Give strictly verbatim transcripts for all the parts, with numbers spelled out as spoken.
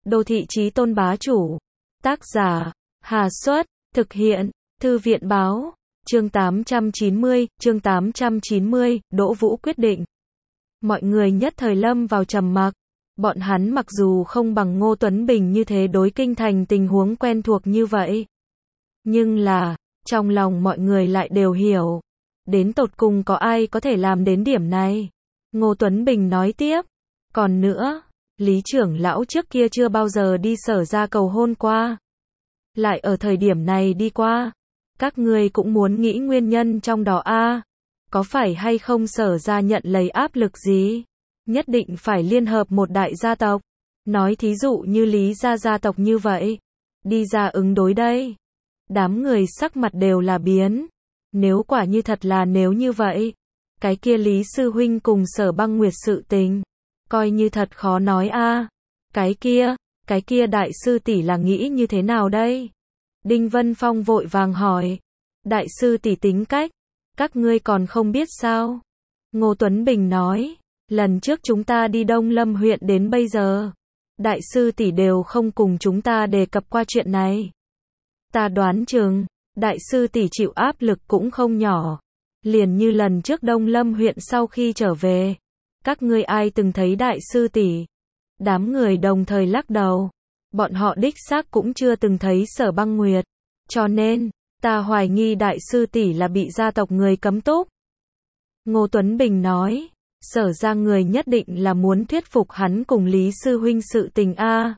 Đô thị chí tôn bá chủ. Tác giả, Hà Xuất, thực hiện, Thư viện báo, chương tám trăm chín mươi, chương tám trăm chín mươi, Đỗ Vũ quyết định. Mọi người nhất thời lâm vào trầm mặc. Bọn hắn mặc dù không bằng Ngô Tuấn Bình như thế đối kinh thành tình huống quen thuộc như vậy. Nhưng là, trong lòng mọi người lại đều hiểu. Đến tột cùng có ai có thể làm đến điểm này? Ngô Tuấn Bình nói tiếp. Còn nữa, Lý trưởng lão trước kia chưa bao giờ đi Sở ra cầu hôn qua. Lại ở thời điểm này đi qua. Các ngươi cũng muốn nghĩ nguyên nhân trong đó a à? Có phải hay không Sở ra nhận lấy áp lực gì? Nhất định phải liên hợp một đại gia tộc. Nói thí dụ như Lý gia gia tộc như vậy. Đi ra ứng đối đây. Đám người sắc mặt đều là biến. Nếu quả như thật là nếu như vậy. Cái kia Lý sư huynh cùng Sở Băng Nguyệt sự tình. Coi như thật khó nói a à. Cái kia, cái kia đại sư tỷ là nghĩ như thế nào đây? Đinh Vân Phong vội vàng hỏi. Đại sư tỷ tính cách. Các ngươi còn không biết sao? Ngô Tuấn Bình nói. Lần trước chúng ta đi Đông Lâm huyện đến bây giờ. Đại sư tỷ đều không cùng chúng ta đề cập qua chuyện này. Ta đoán chừng, đại sư tỷ chịu áp lực cũng không nhỏ. Liền như lần trước Đông Lâm huyện sau khi trở về. Các ngươi ai từng thấy đại sư tỷ? Đám người đồng thời lắc đầu. Bọn họ đích xác cũng chưa từng thấy Sở Băng Nguyệt. Cho nên, ta hoài nghi đại sư tỷ là bị gia tộc người cấm túc. Ngô Tuấn Bình nói. Sở ra người nhất định là muốn thuyết phục hắn cùng Lý sư huynh sự tình a.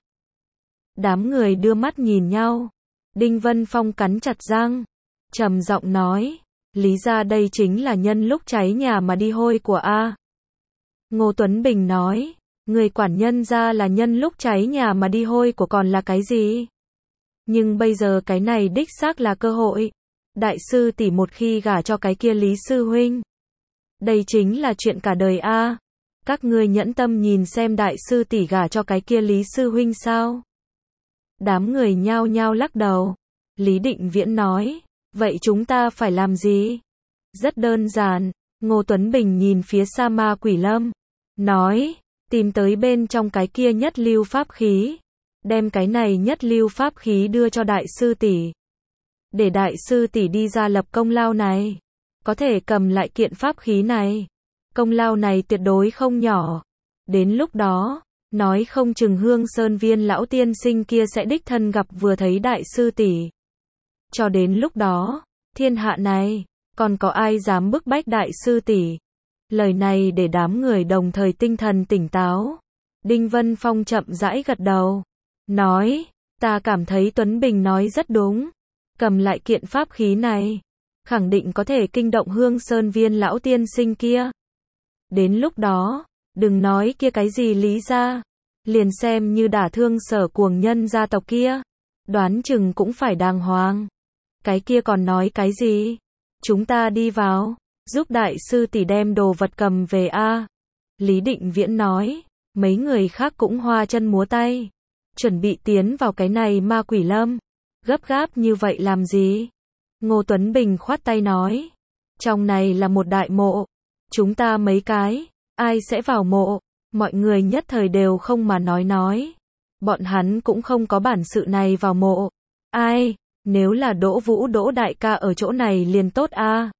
Đám người đưa mắt nhìn nhau. Đinh Vân Phong cắn chặt răng, trầm giọng nói, Lý ra đây chính là nhân lúc cháy nhà mà đi hôi của a. Ngô Tuấn Bình nói, người quản nhân ra là nhân lúc cháy nhà mà đi hôi của còn là cái gì? Nhưng bây giờ cái này đích xác là cơ hội. Đại sư tỷ một khi gả cho cái kia Lý sư huynh. Đây chính là chuyện cả đời a. À. Các ngươi nhẫn tâm nhìn xem đại sư tỷ gả cho cái kia Lý sư huynh sao? Đám người nhao nhao lắc đầu. Lý Định Viễn nói, vậy chúng ta phải làm gì? Rất đơn giản. Ngô Tuấn Bình nhìn phía xa Ma Quỷ Lâm, nói, tìm tới bên trong cái kia nhất lưu pháp khí, đem cái này nhất lưu pháp khí đưa cho đại sư tỷ, để đại sư tỷ đi ra lập công lao này. Có thể cầm lại kiện pháp khí này. Công lao này tuyệt đối không nhỏ. Đến lúc đó, nói không chừng Hương Sơn Viên lão tiên sinh kia sẽ đích thân gặp vừa thấy đại sư tỷ. Cho đến lúc đó, thiên hạ này, còn có ai dám bức bách đại sư tỷ? Lời này để đám người đồng thời tinh thần tỉnh táo. Đinh Vân Phong chậm rãi gật đầu. Nói, ta cảm thấy Tuấn Bình nói rất đúng. Cầm lại kiện pháp khí này. Khẳng định có thể kinh động Hương Sơn Viên lão tiên sinh kia. Đến lúc đó, đừng nói kia cái gì Lý ra, liền xem như đả thương Sở cuồng nhân gia tộc kia, đoán chừng cũng phải đàng hoàng. Cái kia còn nói cái gì? Chúng ta đi vào, giúp đại sư tỷ đem đồ vật cầm về a. Lý Định Viễn nói, mấy người khác cũng hoa chân múa tay, chuẩn bị tiến vào cái này Ma Quỷ Lâm. Gấp gáp như vậy làm gì? Ngô Tuấn Bình khoát tay nói, trong này là một đại mộ, chúng ta mấy cái, ai sẽ vào mộ? Mọi người nhất thời đều không mà nói nói. Bọn hắn cũng không có bản sự này vào mộ. Ai? Nếu là Đỗ Vũ Đỗ đại ca ở chỗ này liền tốt a. À.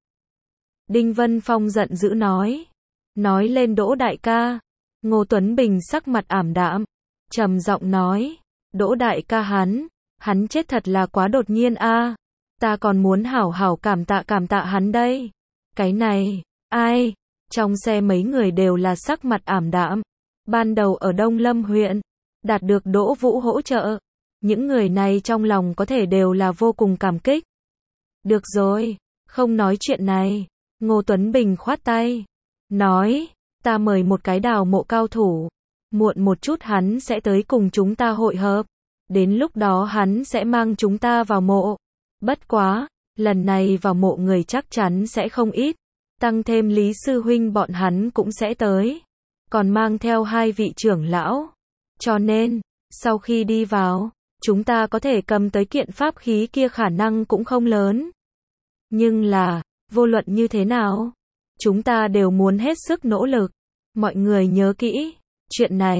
Đinh Vân Phong giận dữ nói. Nói lên Đỗ đại ca. Ngô Tuấn Bình sắc mặt ảm đạm, trầm giọng nói, Đỗ đại ca hắn, hắn chết thật là quá đột nhiên a. À. Ta còn muốn hảo hảo cảm tạ cảm tạ hắn đây. Cái này, ai? Trong xe mấy người đều là sắc mặt ảm đạm. Ban đầu ở Đông Lâm huyện, đạt được Đỗ Vũ hỗ trợ. Những người này trong lòng có thể đều là vô cùng cảm kích. Được rồi, không nói chuyện này. Ngô Tuấn Bình khoát tay. Nói, ta mời một cái đào mộ cao thủ. Muộn một chút hắn sẽ tới cùng chúng ta hội hợp. Đến lúc đó hắn sẽ mang chúng ta vào mộ. Bất quá, lần này vào mộ người chắc chắn sẽ không ít. Tăng thêm Lý sư huynh bọn hắn cũng sẽ tới. Còn mang theo hai vị trưởng lão. Cho nên, sau khi đi vào, chúng ta có thể cầm tới kiện pháp khí kia khả năng cũng không lớn. Nhưng là, vô luận như thế nào, chúng ta đều muốn hết sức nỗ lực. Mọi người nhớ kỹ, chuyện này,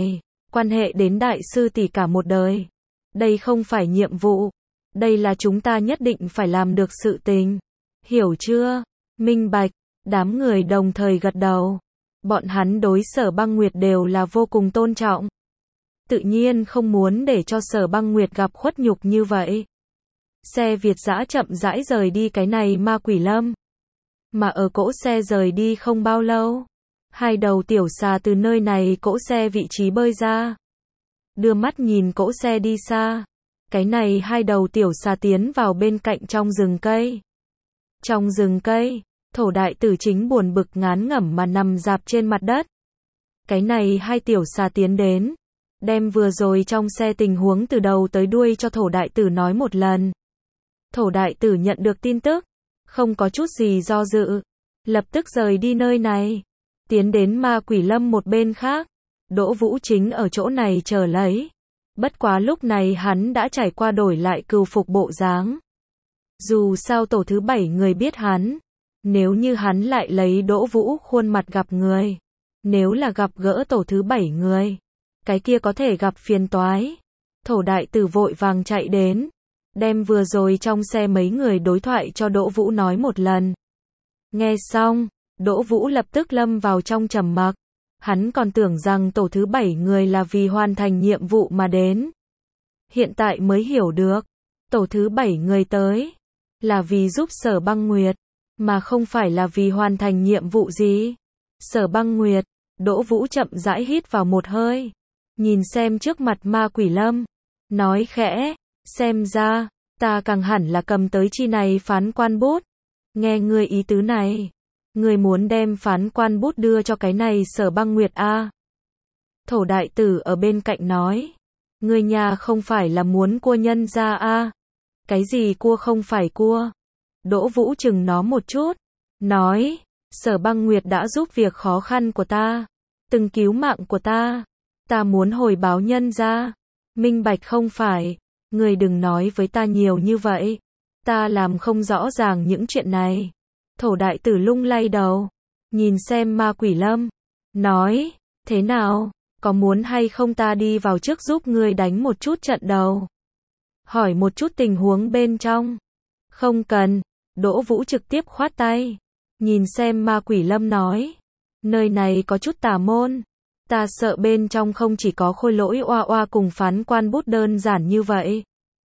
quan hệ đến đại sư tỷ cả một đời. Đây không phải nhiệm vụ. Đây là chúng ta nhất định phải làm được sự tình. Hiểu chưa? Minh bạch. Đám người đồng thời gật đầu. Bọn hắn đối Sở Băng Nguyệt đều là vô cùng tôn trọng. Tự nhiên không muốn để cho Sở Băng Nguyệt gặp khuất nhục như vậy. Xe Việt dã chậm rãi rời đi cái này ma quỷ lâm. Mà ở cỗ xe rời đi không bao lâu, hai đầu tiểu xà từ nơi này cỗ xe vị trí bơi ra. Đưa mắt nhìn cỗ xe đi xa. Cái này hai đầu tiểu xà tiến vào bên cạnh trong rừng cây. Trong rừng cây, Thổ đại tử chính buồn bực ngán ngẩm mà nằm dạp trên mặt đất. Cái này hai tiểu xà tiến đến, đem vừa rồi trong xe tình huống từ đầu tới đuôi cho Thổ đại tử nói một lần. Thổ đại tử nhận được tin tức, không có chút gì do dự, lập tức rời đi nơi này, tiến đến ma quỷ lâm một bên khác. Đỗ Vũ chính ở chỗ này chờ lấy. Bất quá lúc này hắn đã trải qua đổi lại cừu phục bộ dáng. Dù sao tổ thứ bảy người biết hắn, nếu như hắn lại lấy Đỗ Vũ khuôn mặt gặp người, nếu là gặp gỡ tổ thứ bảy người, cái kia có thể gặp phiền toái. Thổ đại tử vội vàng chạy đến, đem vừa rồi trong xe mấy người đối thoại cho Đỗ Vũ nói một lần. Nghe xong, Đỗ Vũ lập tức lâm vào trong trầm mặc. Hắn còn tưởng rằng tổ thứ bảy người là vì hoàn thành nhiệm vụ mà đến. Hiện tại mới hiểu được, tổ thứ bảy người tới là vì giúp Sở Băng Nguyệt, mà không phải là vì hoàn thành nhiệm vụ gì. Sở Băng Nguyệt, Đỗ Vũ chậm rãi hít vào một hơi, nhìn xem trước mặt ma quỷ lâm, nói khẽ, xem ra, ta càng hẳn là cầm tới chi này phán quan bút. Nghe ngươi ý tứ này, ngươi muốn đem phán quan bút đưa cho cái này Sở Băng Nguyệt a? À? Thổ đại tử ở bên cạnh nói, ngươi nhà không phải là muốn cua nhân ra a? À? Cái gì cua không phải cua? Đỗ Vũ chừng nó một chút, nói, Sở Băng Nguyệt đã giúp việc khó khăn của ta, từng cứu mạng của ta, ta muốn hồi báo nhân ra. Minh bạch không phải, ngươi đừng nói với ta nhiều như vậy, ta làm không rõ ràng những chuyện này. Thổ đại tử lung lay đầu, nhìn xem ma quỷ lâm, nói, thế nào, có muốn hay không ta đi vào trước giúp ngươi đánh một chút trận đầu? Hỏi một chút tình huống bên trong. Không cần. Đỗ Vũ trực tiếp khoát tay, nhìn xem ma quỷ lâm nói, nơi này có chút tà môn, ta sợ bên trong không chỉ có khôi lỗi oa oa cùng phán quan bút đơn giản như vậy.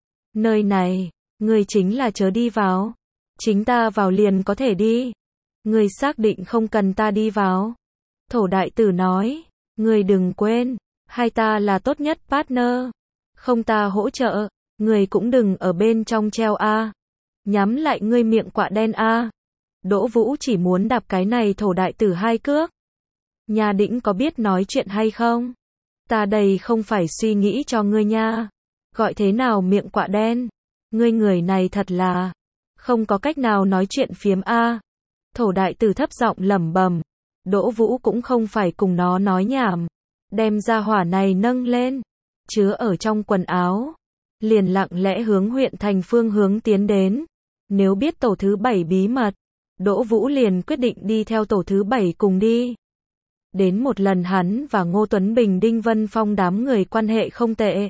Nơi này, ngươi chính là chớ đi vào, chính ta vào liền có thể đi. Ngươi xác định không cần ta đi vào? Thổ đại tử nói, ngươi đừng quên, hai ta là tốt nhất partner, không ta hỗ trợ, ngươi cũng đừng ở bên trong treo a. Nhắm lại ngươi miệng quạ đen a. Đỗ Vũ chỉ muốn đạp cái này thổ đại tử hai cước. Nhà đĩnh có biết nói chuyện hay không? Ta đây không phải suy nghĩ cho ngươi nha. Gọi thế nào miệng quạ đen? Ngươi người này thật là không có cách nào nói chuyện phiếm a. Thổ đại tử thấp giọng lẩm bẩm. Đỗ Vũ cũng không phải cùng nó nói nhảm, đem ra hỏa này nâng lên, chứa ở trong quần áo, liền lặng lẽ hướng huyện thành phương hướng tiến đến. Nếu biết tổ thứ bảy bí mật, Đỗ Vũ liền quyết định đi theo tổ thứ bảy cùng đi. Đến một lần hắn và Ngô Tuấn Bình, Đinh Vân Phong đám người quan hệ không tệ.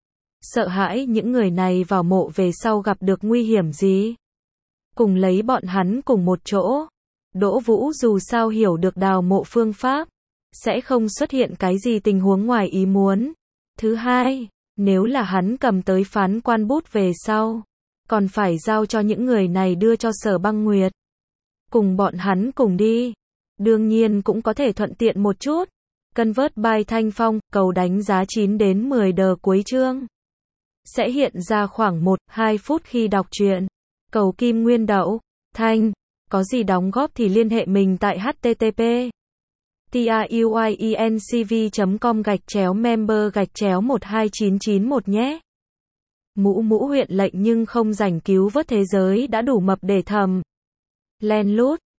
Sợ hãi những người này vào mộ về sau gặp được nguy hiểm gì. Cùng lấy bọn hắn cùng một chỗ. Đỗ Vũ dù sao hiểu được đào mộ phương pháp, sẽ không xuất hiện cái gì tình huống ngoài ý muốn. Thứ hai, nếu là hắn cầm tới phán quan bút về sau, còn phải giao cho những người này đưa cho Sở Băng Nguyệt. Cùng bọn hắn cùng đi. Đương nhiên cũng có thể thuận tiện một chút. Convert by Thanh Phong, cầu đánh giá chín đến mười đờ cuối chương. Sẽ hiện ra khoảng một đến hai phút khi đọc truyện. Cầu Kim Nguyên Đậu, Thanh. Có gì đóng góp thì liên hệ mình tại h t t p truyencv chấm com gạch chéo member gạch chéo một hai chín chín một nhé. Mũ mũ huyện lệnh nhưng không rảnh cứu vớt thế giới đã đủ mập để thầm. Len lút.